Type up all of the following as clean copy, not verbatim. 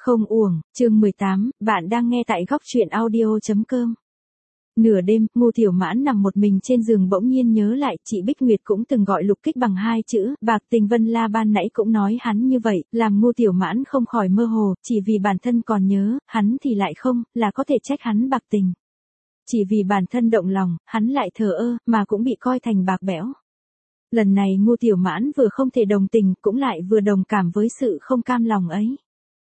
Không uổng, chương 18, bạn đang nghe tại góc truyện audio.com. Nửa đêm, Ngô Tiểu Mãn nằm một mình trên giường bỗng nhiên nhớ lại, chị Bích Nguyệt cũng từng gọi Lục Kích bằng hai chữ, bạc tình. Vân La ban nãy cũng nói hắn như vậy, làm Ngô Tiểu Mãn không khỏi mơ hồ, chỉ vì bản thân còn nhớ, hắn thì lại không, là có thể trách hắn bạc tình. Chỉ vì bản thân động lòng, hắn lại thờ ơ, mà cũng bị coi thành bạc bẽo. Lần này Ngô Tiểu Mãn vừa không thể đồng tình, cũng lại vừa đồng cảm với sự không cam lòng ấy.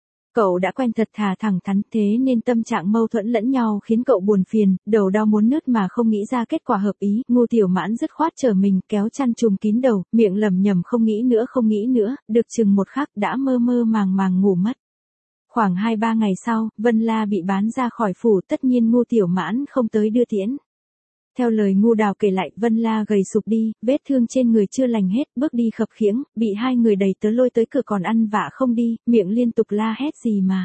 Cậu đã quen thật thà thẳng thắn, thế nên tâm trạng mâu thuẫn lẫn nhau khiến cậu buồn phiền, đầu đau muốn nứt mà không nghĩ ra kết quả hợp ý. Ngô Tiểu Mãn dứt khoát trở mình, kéo chăn trùm kín đầu, miệng lẩm nhẩm không nghĩ nữa, được chừng một khắc đã mơ mơ màng ngủ mất. Khoảng 2-3 ngày sau, Vân La bị bán ra khỏi phủ, tất nhiên Ngô Tiểu Mãn không tới đưa tiễn. Theo lời Ngô Đào kể lại, Vân La gầy sụp đi, vết thương trên người chưa lành hết, bước đi khập khiễng, bị hai người đẩy tớ lôi tới cửa còn ăn vạ không đi, miệng liên tục la hét gì mà.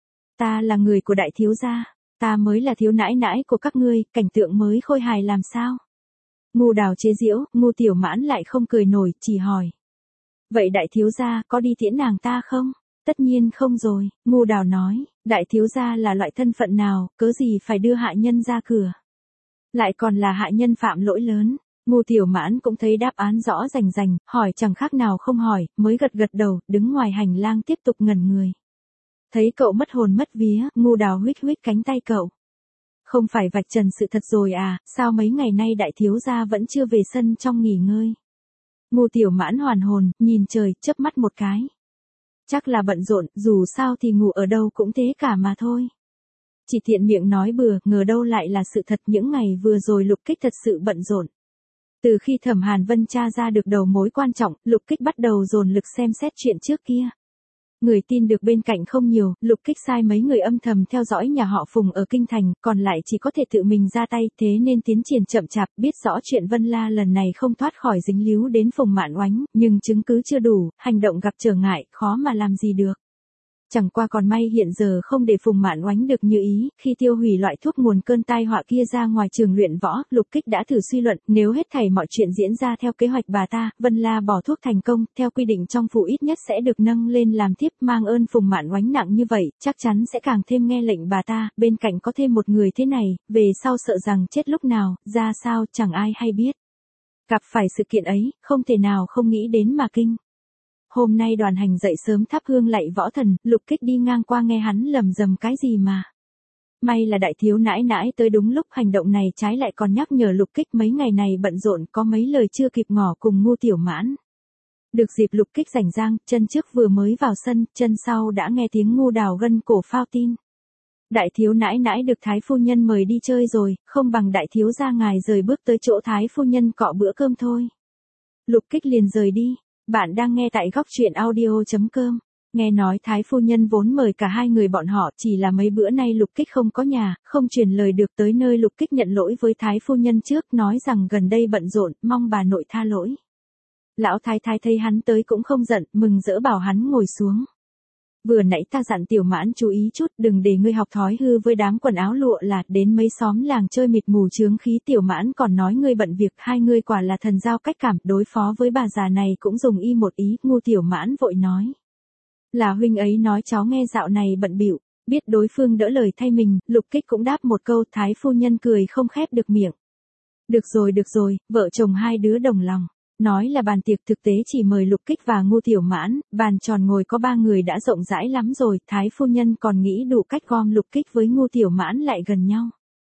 Ta là người của đại thiếu gia, ta mới là thiếu nãi nãi của các ngươi, cảnh tượng mới khôi hài làm sao. Ngô Đào chế giễu, Ngô Tiểu Mãn lại không cười nổi, chỉ hỏi. Vậy đại thiếu gia có đi tiễn nàng ta không? Tất nhiên không rồi, Ngô Đào nói, đại thiếu gia là loại thân phận nào, cớ gì phải đưa hạ nhân ra cửa. Lại còn là hạ nhân phạm lỗi lớn. Ngô Tiểu Mãn cũng thấy đáp án rõ rành, hỏi chẳng khác nào không hỏi, mới gật đầu, đứng ngoài hành lang tiếp tục ngẩn người. Thấy cậu mất hồn mất vía, Ngô Đào huých cánh tay cậu. Không phải vạch trần sự thật rồi à, sao mấy ngày nay đại thiếu gia vẫn chưa về sân trong nghỉ ngơi. Ngô Tiểu Mãn hoàn hồn, nhìn trời, chớp mắt một cái. Chắc là bận rộn, dù sao thì ngủ ở đâu cũng thế cả mà thôi. Chỉ thiện miệng nói bừa, ngờ đâu lại là sự thật. Những ngày vừa rồi Lục Kích thật sự bận rộn. Từ khi Thẩm Hàn Vân tra ra được đầu mối quan trọng, Lục Kích bắt đầu dồn lực xem xét chuyện trước kia. Người tin được bên cạnh không nhiều, Lục Kích sai mấy người âm thầm theo dõi nhà họ Phùng ở Kinh Thành, còn lại chỉ có thể tự mình ra tay, thế nên tiến triển chậm chạp. Biết rõ chuyện Vân La lần này không thoát khỏi dính líu đến Phùng Mạn Oánh, nhưng chứng cứ chưa đủ, hành động gặp trở ngại, khó mà làm gì được. Chẳng qua còn may hiện giờ không để Phùng Mạn Oánh được như ý, khi tiêu hủy loại thuốc nguồn cơn tai họa kia ra ngoài trường luyện võ, Lục Kích đã thử suy luận, nếu hết thảy mọi chuyện diễn ra theo kế hoạch bà ta, Vân La bỏ thuốc thành công, theo quy định trong phủ ít nhất sẽ được nâng lên làm thiếp, mang ơn Phùng Mạn Oánh nặng như vậy, chắc chắn sẽ càng thêm nghe lệnh bà ta, bên cạnh có thêm một người thế này, về sau sợ rằng chết lúc nào, ra sao, chẳng ai hay biết. Gặp phải sự kiện ấy, không thể nào không nghĩ đến mà kinh. Hôm nay đoàn hành dậy sớm thắp hương lạy võ thần, Lục Kích đi ngang qua nghe hắn lầm rầm cái gì mà. May là đại thiếu nãi nãi tới đúng lúc, hành động này trái lại còn nhắc nhở Lục Kích mấy ngày này bận rộn, có mấy lời chưa kịp ngỏ cùng Ngô Tiểu Mãn. Được dịp Lục Kích rảnh rang, chân trước vừa mới vào sân, chân sau đã nghe tiếng Ngô Đào gân cổ phao tin. Đại thiếu nãi nãi được Thái phu nhân mời đi chơi rồi, không bằng đại thiếu gia ngài rời bước tới chỗ Thái phu nhân cọ bữa cơm thôi. Lục Kích liền rời đi. Bạn đang nghe tại góc truyện audio.com. Nghe nói Thái phu nhân vốn mời cả hai người bọn họ, chỉ là mấy bữa nay Lục Kích không có nhà, không truyền lời được tới nơi. Lục Kích nhận lỗi với Thái phu nhân trước, nói rằng gần đây bận rộn, mong bà nội tha lỗi. Lão thái thái thấy hắn tới cũng không giận, mừng rỡ bảo hắn ngồi xuống. Vừa nãy ta dặn Tiểu Mãn chú ý chút, đừng để ngươi học thói hư với đám quần áo lụa là, đến mấy xóm làng chơi mịt mù chướng khí. Tiểu Mãn còn nói ngươi bận việc, hai ngươi quả là thần giao cách cảm, đối phó với bà già này cũng dùng y một ý. Ngô Tiểu Mãn vội nói. Là huynh ấy nói cháu nghe dạo này bận bịu. Biết đối phương đỡ lời thay mình, Lục Kích cũng đáp một câu. Thái phu nhân cười không khép được miệng. Được rồi, vợ chồng hai đứa đồng lòng. Nói là bàn tiệc, thực tế chỉ mời Lục Kích và Ngô Tiểu Mãn, bàn tròn ngồi có 3 người đã rộng rãi lắm rồi, Thái phu nhân còn nghĩ đủ cách gom Lục Kích với Ngô Tiểu Mãn lại gần nhau.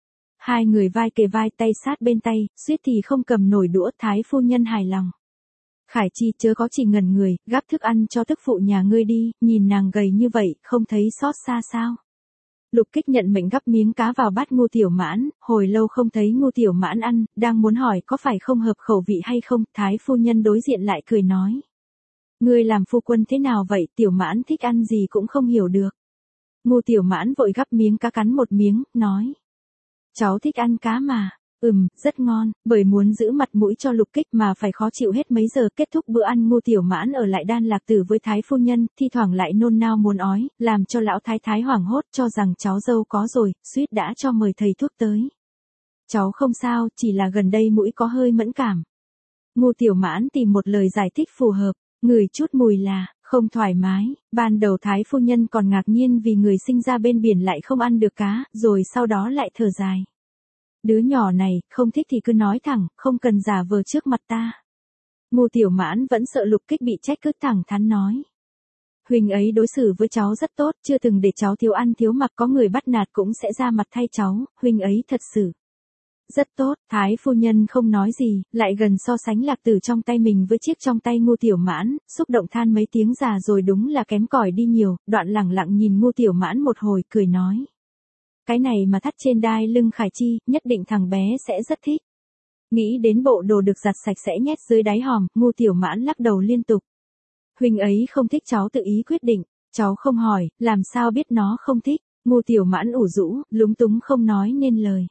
Hai người vai kề vai, tay sát bên tay, suýt thì không cầm nổi đũa. Thái phu nhân hài lòng. Khải Chi chớ có chỉ ngẩn người, gắp thức ăn cho tức phụ nhà ngươi đi, nhìn nàng gầy như vậy, không thấy xót xa sao? Lục Kích nhận mệnh gắp miếng cá vào bát Ngô Tiểu Mãn, hồi lâu không thấy Ngô Tiểu Mãn ăn, đang muốn hỏi có phải không hợp khẩu vị hay không, Thái phu nhân đối diện lại cười nói. Ngươi làm phu quân thế nào vậy, Tiểu Mãn thích ăn gì cũng không hiểu được. Ngô Tiểu Mãn vội gắp miếng cá cắn một miếng, nói. Cháu thích ăn cá mà. Rất ngon, bởi muốn giữ mặt mũi cho Lục Kích mà phải khó chịu hết mấy giờ. Kết thúc bữa ăn, Ngô Tiểu Mãn ở lại Đan Lạc Tử với Thái phu nhân, thi thoảng lại nôn nao muốn ói, làm cho lão thái thái hoảng hốt, cho rằng cháu dâu có rồi, suýt đã cho mời thầy thuốc tới. Cháu không sao, chỉ là gần đây mũi có hơi mẫn cảm. Ngô Tiểu Mãn tìm một lời giải thích phù hợp, ngửi chút mùi là, Không thoải mái, ban đầu Thái phu nhân còn ngạc nhiên vì người sinh ra bên biển lại không ăn được cá, rồi sau đó lại thở dài. Đứa nhỏ này, không thích thì cứ nói thẳng, không cần giả vờ trước mặt ta. Ngô Tiểu Mãn vẫn sợ Lục Kích bị trách cứ thẳng thắn nói. Huynh ấy đối xử với cháu rất tốt, chưa từng để cháu thiếu ăn thiếu mặc, có người bắt nạt cũng sẽ ra mặt thay cháu, huynh ấy thật sự rất tốt. Thái phu nhân không nói gì, lại gần so sánh lạc tử trong tay mình với chiếc trong tay Ngô Tiểu Mãn, xúc động than mấy tiếng già rồi đúng là kém cỏi đi nhiều, đoạn lẳng lặng nhìn Ngô Tiểu Mãn một hồi cười nói. Cái này mà thắt trên đai lưng Khải Chi, nhất định thằng bé sẽ rất thích. Nghĩ đến bộ đồ được giặt sạch sẽ nhét dưới đáy hòm, Ngô Tiểu Mãn lắc đầu liên tục. Huynh ấy không thích cháu tự ý quyết định, cháu không hỏi, làm sao biết nó không thích. Ngô Tiểu Mãn ủ rũ, lúng túng không nói nên lời.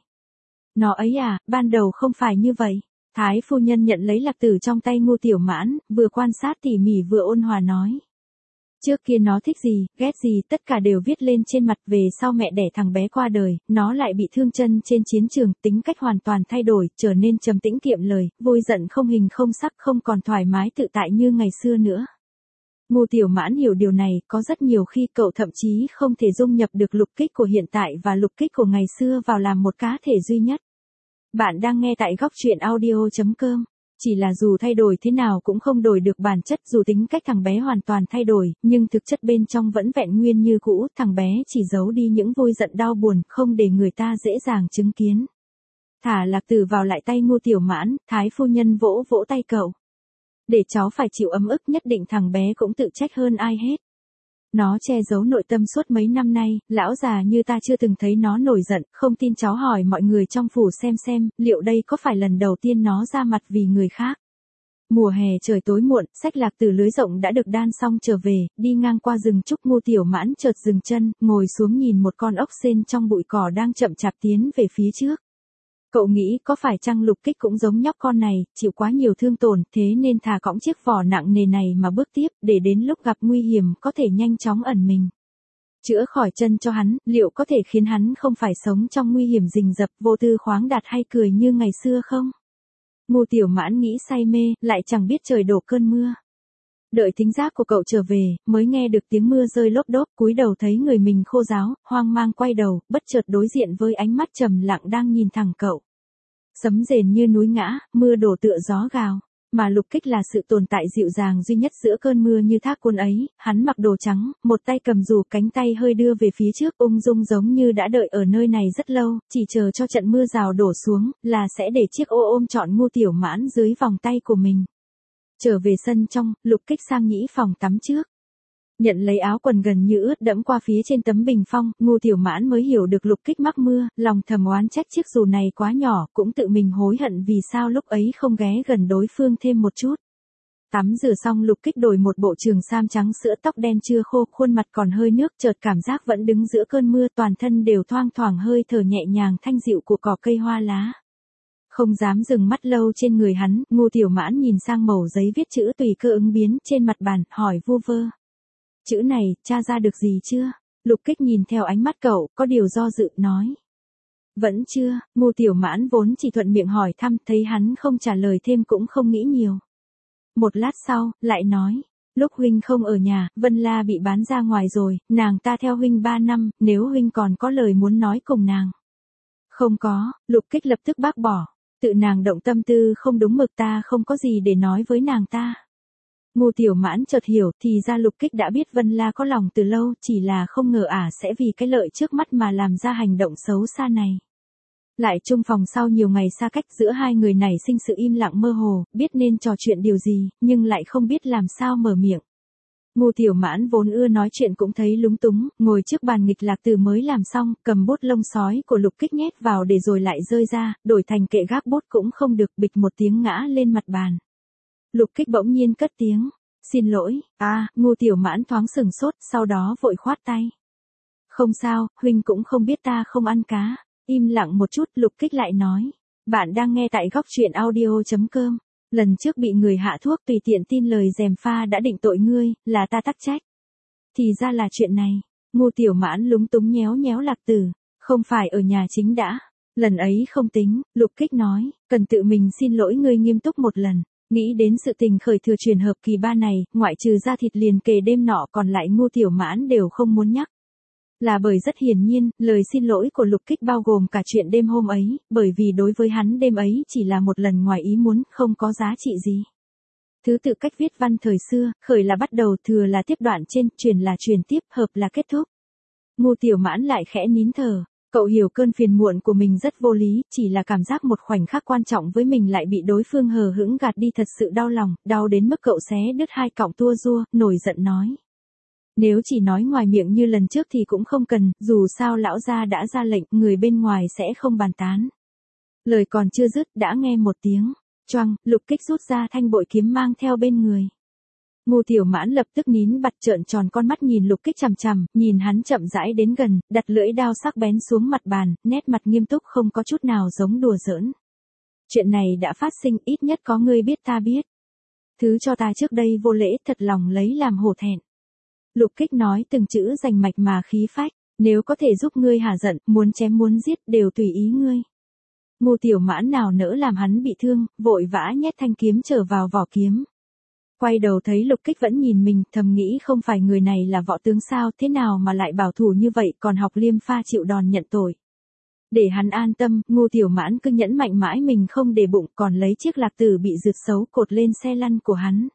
Nó ấy à, ban đầu không phải như vậy. Thái phu nhân nhận lấy lạc tử trong tay Ngô Tiểu Mãn, vừa quan sát tỉ mỉ vừa ôn hòa nói. Trước kia nó thích gì, ghét gì, tất cả đều viết lên trên mặt. Về sau mẹ đẻ thằng bé qua đời, nó lại bị thương chân trên chiến trường, tính cách hoàn toàn thay đổi, trở nên trầm tĩnh kiệm lời, vui giận không hình không sắc, không còn thoải mái tự tại như ngày xưa nữa. Ngô Tiểu Mãn hiểu điều này, có rất nhiều khi cậu thậm chí không thể dung nhập được Lục Kích của hiện tại và Lục Kích của ngày xưa vào làm một cá thể duy nhất. Bạn đang nghe tại góc truyện audio.com. Chỉ là dù thay đổi thế nào cũng không đổi được bản chất, dù tính cách thằng bé hoàn toàn thay đổi, nhưng thực chất bên trong vẫn vẹn nguyên như cũ, thằng bé chỉ giấu đi những vui giận đau buồn, không để người ta dễ dàng chứng kiến. Thả lạc tử vào lại tay Ngô Tiểu Mãn, Thái phu nhân vỗ vỗ tay cậu. Để cháu phải chịu ấm ức, nhất định thằng bé cũng tự trách hơn ai hết. Nó che giấu nội tâm suốt mấy năm nay, lão già như ta chưa từng thấy nó nổi giận, không tin cháu hỏi mọi người trong phủ xem, liệu đây có phải lần đầu tiên nó ra mặt vì người khác. Mùa hè trời tối muộn, xách lạc từ lưới rộng đã được đan xong trở về, đi ngang qua rừng trúc Ngô Tiểu Mãn chợt dừng chân, ngồi xuống nhìn một con ốc sên trong bụi cỏ đang chậm chạp tiến về phía trước. Cậu nghĩ có phải chăng Lục Kích cũng giống nhóc con này, chịu quá nhiều thương tổn, thế nên thà cõng chiếc vỏ nặng nề này mà bước tiếp, để đến lúc gặp nguy hiểm có thể nhanh chóng ẩn mình. Chữa khỏi chân cho hắn, liệu có thể khiến hắn không phải sống trong nguy hiểm rình rập, vô tư khoáng đạt hay cười như ngày xưa không? Ngô Tiểu Mãn nghĩ say mê, lại chẳng biết trời đổ cơn mưa. Đợi thính giác của cậu trở về, mới nghe được tiếng mưa rơi lốp đốp, cúi đầu thấy người mình khô ráo, hoang mang quay đầu, bất chợt đối diện với ánh mắt trầm lặng đang nhìn thẳng cậu. Sấm rền như núi ngã, mưa đổ tựa gió gào, mà Lục Kích là sự tồn tại dịu dàng duy nhất giữa cơn mưa như thác cuốn ấy, hắn mặc đồ trắng, một tay cầm dù, cánh tay hơi đưa về phía trước, ung dung giống như đã đợi ở nơi này rất lâu, chỉ chờ cho trận mưa rào đổ xuống, là sẽ để chiếc ô ôm trọn Ngô Tiểu Mãn dưới vòng tay của mình. Trở về sân trong, Lục Kích sang nhĩ phòng tắm trước. Nhận lấy áo quần gần như ướt đẫm qua phía trên tấm bình phong, Ngô Tiểu Mãn mới hiểu được Lục Kích mắc mưa, lòng thầm oán trách chiếc dù này quá nhỏ, cũng tự mình hối hận vì sao lúc ấy không ghé gần đối phương thêm một chút. Tắm rửa xong Lục Kích đổi một bộ trường sam trắng sữa, tóc đen chưa khô, khuôn mặt còn hơi nước, chợt cảm giác vẫn đứng giữa cơn mưa, toàn thân đều thoang thoảng hơi thở nhẹ nhàng thanh dịu của cỏ cây hoa lá. Không dám dừng mắt lâu trên người hắn, Ngô Tiểu Mãn nhìn sang mẩu giấy viết chữ tùy cơ ứng biến trên mặt bàn, hỏi vu vơ. Chữ này, tra ra được gì chưa? Lục Kích nhìn theo ánh mắt cậu, có điều do dự, nói. Vẫn chưa. Ngô Tiểu Mãn vốn chỉ thuận miệng hỏi thăm, thấy hắn không trả lời thêm cũng không nghĩ nhiều. Một lát sau, lại nói. Lúc huynh không ở nhà, Vân La bị bán ra ngoài rồi, nàng ta theo huynh 3 năm, nếu huynh còn có lời muốn nói cùng nàng. Không có. Lục Kích lập tức bác bỏ. Tự nàng động tâm tư không đúng mực, ta không có gì để nói với nàng ta. Ngô Tiểu Mãn chợt hiểu, thì ra Lục Kích đã biết Vân La có lòng từ lâu, chỉ là không ngờ sẽ vì cái lợi trước mắt mà làm ra hành động xấu xa này. Lại chung phòng sau nhiều ngày xa cách, giữa hai người nảy sinh sự im lặng mơ hồ, biết nên trò chuyện điều gì, nhưng lại không biết làm sao mở miệng. Ngô Tiểu Mãn vốn ưa nói chuyện cũng thấy lúng túng, ngồi trước bàn nghịch lạc từ mới làm xong, cầm bút lông sói của Lục Kích nhét vào để rồi lại rơi ra, đổi thành kệ gác bút cũng không được, bịch một tiếng ngã lên mặt bàn. Lục Kích bỗng nhiên cất tiếng, xin lỗi. Ngô Tiểu Mãn thoáng sừng sốt, sau đó vội khoát tay. Không sao, huynh cũng không biết ta không ăn cá. Im lặng một chút, Lục Kích lại nói. Bạn đang nghe tại góc truyện audio.com. Lần trước bị người hạ thuốc tùy tiện tin lời gièm pha đã định tội ngươi, là ta tắc trách. Thì ra là chuyện này. Ngô Tiểu Mãn lúng túng nhéo nhéo lạc tử. Không phải ở nhà chính đã. Lần ấy không tính, Lục Kích nói, cần tự mình xin lỗi ngươi nghiêm túc một lần. Nghĩ đến sự tình khởi thừa truyền hợp kỳ ba này, ngoại trừ ra thịt liền kề đêm nọ còn lại Ngô Tiểu Mãn đều không muốn nhắc. Là bởi rất hiển nhiên, lời xin lỗi của Lục Kích bao gồm cả chuyện đêm hôm ấy, bởi vì đối với hắn đêm ấy chỉ là một lần ngoài ý muốn, không có giá trị gì. Thứ tự cách viết văn thời xưa, khởi là bắt đầu, thừa là tiếp đoạn trên, truyền là truyền tiếp, hợp là kết thúc. Ngô Tiểu Mãn lại khẽ nín thở. Cậu hiểu cơn phiền muộn của mình rất vô lý, chỉ là cảm giác một khoảnh khắc quan trọng với mình lại bị đối phương hờ hững gạt đi, thật sự đau lòng, đau đến mức cậu xé đứt hai cọng tua rua, nổi giận nói. Nếu chỉ nói ngoài miệng như lần trước thì cũng không cần, dù sao lão gia đã ra lệnh, người bên ngoài sẽ không bàn tán. Lời còn chưa dứt, đã nghe một tiếng choang, Lục Kích rút ra thanh bội kiếm mang theo bên người. Ngô Tiểu Mãn lập tức nín bặt, trợn tròn con mắt nhìn Lục Kích chằm chằm, nhìn hắn chậm rãi đến gần, đặt lưỡi đao sắc bén xuống mặt bàn, nét mặt nghiêm túc không có chút nào giống đùa giỡn. Chuyện này đã phát sinh, ít nhất có ngươi biết ta biết. Thứ cho ta trước đây vô lễ, thật lòng lấy làm hổ thẹn. Lục Kích nói từng chữ rành mạch mà khí phách, nếu có thể giúp ngươi hả giận, muốn chém muốn giết đều tùy ý ngươi. Ngô Tiểu Mãn nào nỡ làm hắn bị thương, vội vã nhét thanh kiếm trở vào vỏ kiếm. Quay đầu thấy Lục Kích vẫn nhìn mình, thầm nghĩ không phải người này là võ tướng sao, thế nào mà lại bảo thủ như vậy, còn học liêm pha chịu đòn nhận tội. Để hắn an tâm, Ngô Tiểu Mãn cứ nhẫn mạnh mãi mình không để bụng, còn lấy chiếc lạc tử bị rượt xấu cột lên xe lăn của hắn.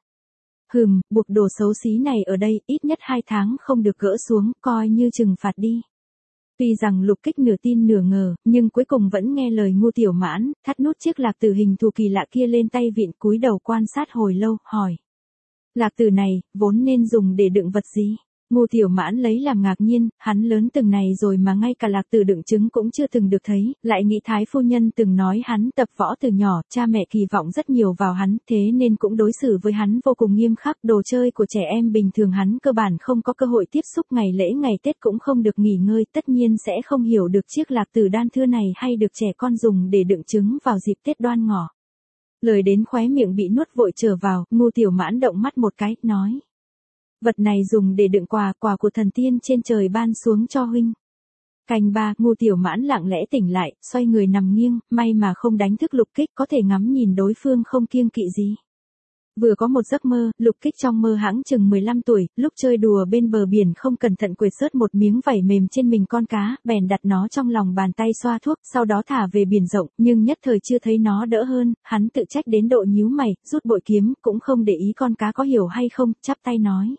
Buộc đồ xấu xí này ở đây, ít nhất 2 tháng không được gỡ xuống, coi như trừng phạt đi. Tuy rằng Lục Kích nửa tin nửa ngờ, nhưng cuối cùng vẫn nghe lời Ngô Tiểu Mãn, thắt nút chiếc lạc tử hình thù kỳ lạ kia lên tay vịn, cúi đầu quan sát hồi lâu, hỏi. Lạc tử này, vốn nên dùng để đựng vật gì? Ngô Tiểu Mãn lấy làm ngạc nhiên, hắn lớn từng này rồi mà ngay cả lạc tử đựng trứng cũng chưa từng được thấy, lại nghĩ Thái phu nhân từng nói hắn tập võ từ nhỏ, cha mẹ kỳ vọng rất nhiều vào hắn, thế nên cũng đối xử với hắn vô cùng nghiêm khắc, đồ chơi của trẻ em bình thường hắn cơ bản không có cơ hội tiếp xúc, ngày lễ ngày Tết cũng không được nghỉ ngơi, tất nhiên sẽ không hiểu được chiếc lạc tử đan thưa này hay được trẻ con dùng để đựng trứng vào dịp Tết Đoan Ngọ. Lời đến khóe miệng bị nuốt vội trở vào, Ngô Tiểu Mãn động mắt một cái, nói. Vật này dùng để đựng quà của thần tiên trên trời ban xuống cho huynh. Canh 3, Ngô Tiểu Mãn lặng lẽ tỉnh lại, xoay người nằm nghiêng, may mà không đánh thức Lục Kích, có thể ngắm nhìn đối phương không kiêng kỵ gì. Vừa có một giấc mơ, Lục Kích trong mơ hãng chừng 15 tuổi, lúc chơi đùa bên bờ biển không cẩn thận quệt rớt một miếng vảy mềm trên mình con cá, bèn đặt nó trong lòng bàn tay xoa thuốc, sau đó thả về biển rộng, nhưng nhất thời chưa thấy nó đỡ hơn, hắn tự trách đến độ nhíu mày, rút bội kiếm, cũng không để ý con cá có hiểu hay không, chắp tay nói.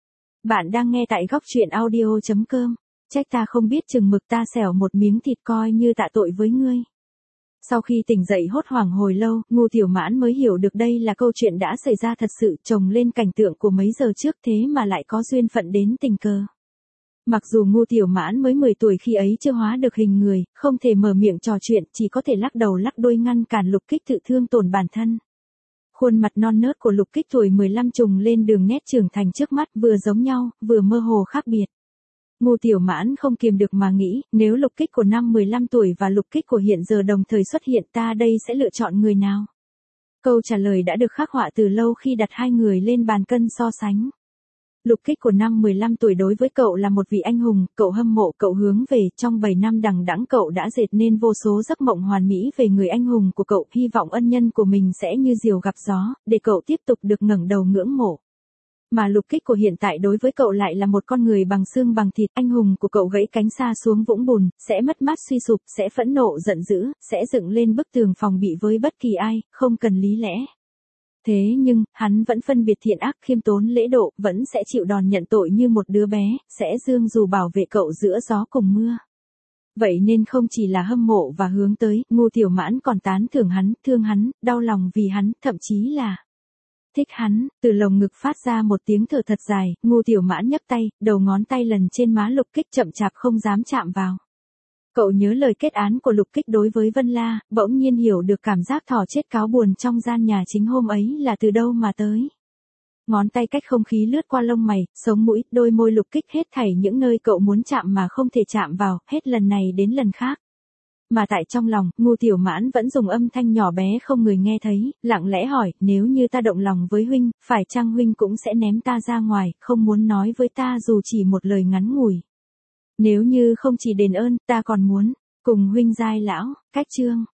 Bạn đang nghe tại góc truyện audio.com. Trách ta không biết chừng mực, ta xẻo một miếng thịt coi như tạ tội với ngươi. Sau khi tỉnh dậy hốt hoảng hồi lâu, Ngô Tiểu Mãn mới hiểu được đây là câu chuyện đã xảy ra thật sự, chồng lên cảnh tượng của mấy giờ trước, thế mà lại có duyên phận đến tình cờ. Mặc dù Ngô Tiểu Mãn mới 10 tuổi khi ấy chưa hóa được hình người, không thể mở miệng trò chuyện, chỉ có thể lắc đầu lắc đuôi ngăn cản Lục Kích tự thương tổn bản thân. Khuôn mặt non nớt của Lục Kích tuổi 15 trùng lên đường nét trưởng thành trước mắt, vừa giống nhau, vừa mơ hồ khác biệt. Ngô Tiểu Mãn không kiềm được mà nghĩ, nếu Lục Kích của năm 15 tuổi và Lục Kích của hiện giờ đồng thời xuất hiện, ta đây sẽ lựa chọn người nào? Câu trả lời đã được khắc họa từ lâu khi đặt hai người lên bàn cân so sánh. Lục Kích của năm 15 tuổi đối với cậu là một vị anh hùng, cậu hâm mộ, cậu hướng về, trong 7 năm đằng đẵng cậu đã dệt nên vô số giấc mộng hoàn mỹ về người anh hùng của cậu, hy vọng ân nhân của mình sẽ như diều gặp gió, để cậu tiếp tục được ngẩng đầu ngưỡng mộ. Mà Lục Kích của hiện tại đối với cậu lại là một con người bằng xương bằng thịt, anh hùng của cậu gãy cánh xa xuống vũng bùn, sẽ mất mát suy sụp, sẽ phẫn nộ giận dữ, sẽ dựng lên bức tường phòng bị với bất kỳ ai, không cần lý lẽ. Thế nhưng, hắn vẫn phân biệt thiện ác, khiêm tốn lễ độ, vẫn sẽ chịu đòn nhận tội như một đứa bé, sẽ dương dù bảo vệ cậu giữa gió cùng mưa. Vậy nên không chỉ là hâm mộ và hướng tới, Ngô Tiểu Mãn còn tán thưởng hắn, thương hắn, đau lòng vì hắn, thậm chí là thích hắn. Từ lồng ngực phát ra một tiếng thở thật dài, Ngô Tiểu Mãn nhấc tay, đầu ngón tay lần trên má Lục Kích, chậm chạp không dám chạm vào. Cậu nhớ lời kết án của Lục Kích đối với Vân La, bỗng nhiên hiểu được cảm giác thỏ chết cáo buồn trong gian nhà chính hôm ấy là từ đâu mà tới. Ngón tay cách không khí lướt qua lông mày, sống mũi, đôi môi Lục Kích, hết thảy những nơi cậu muốn chạm mà không thể chạm vào, hết lần này đến lần khác. Mà tại trong lòng, Ngô Tiểu Mãn vẫn dùng âm thanh nhỏ bé không người nghe thấy, lặng lẽ hỏi, nếu như ta động lòng với huynh, phải chăng huynh cũng sẽ ném ta ra ngoài, không muốn nói với ta dù chỉ một lời ngắn ngủi. Nếu như không chỉ đền ơn, ta còn muốn cùng huynh giai lão. Cách chương